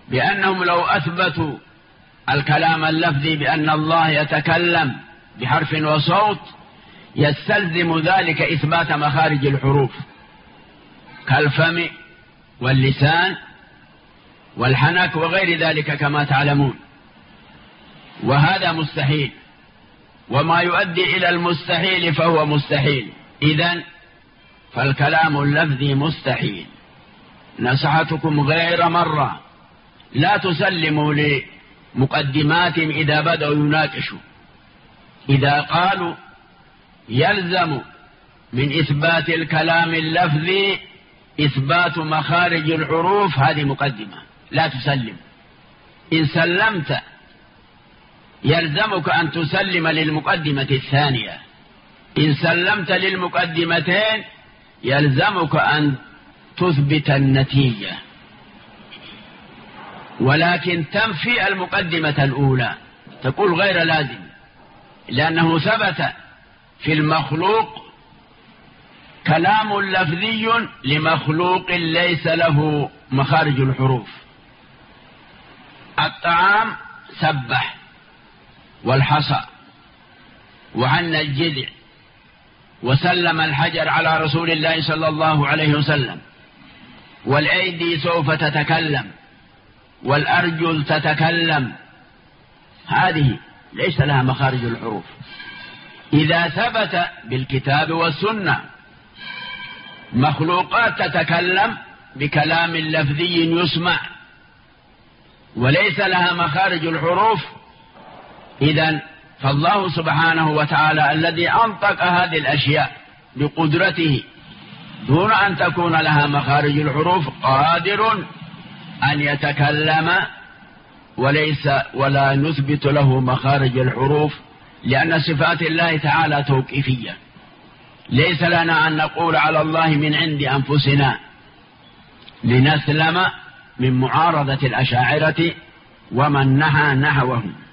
بأنهم لو أثبتوا الكلام اللفظي بأن الله يتكلم بحرف وصوت يستلزم ذلك إثبات مخارج الحروف كالفم واللسان والحنك وغير ذلك كما تعلمون، وهذا مستحيل، وما يؤدي إلى المستحيل فهو مستحيل. إذن فالكلام اللفظي مستحيل. نصحتكم غير مرة لا تسلموا لمقدماتهم إذا بدأوا يناقشوا. إذا قالوا يلزم من إثبات الكلام اللفظي إثبات مخارج الحروف، هذه مقدمة لا تسلم. إن سلمت يلزمك أن تسلم للمقدمة الثانية، إن سلمت للمقدمتين يلزمك أن تثبت النتيجة، ولكن تنفي المقدمة الأولى، تقول غير لازم، لأنه ثبت في المخلوق كلام لفظي لمخلوق ليس له مخارج الحروف. الطعام سبح والحصى وعن الجذع وسلم الحجر على رسول الله صلى الله عليه وسلم، والأيدي سوف تتكلم والأرجل تتكلم، هذه ليس لها مخارج الحروف. إذا ثبت بالكتاب والسنة مخلوقات تتكلم بكلام لفظي يسمع وليس لها مخارج الحروف، إذن فالله سبحانه وتعالى الذي أنطق هذه الأشياء بقدرته دون أن تكون لها مخارج الحروف قادر أن يتكلم ولا نثبت له مخارج الحروف، لأن صفات الله تعالى توقيفية. ليس لنا أن نقول على الله من عند أنفسنا لنسلم من معارضة الأشاعرة ومن نحى نحوهم.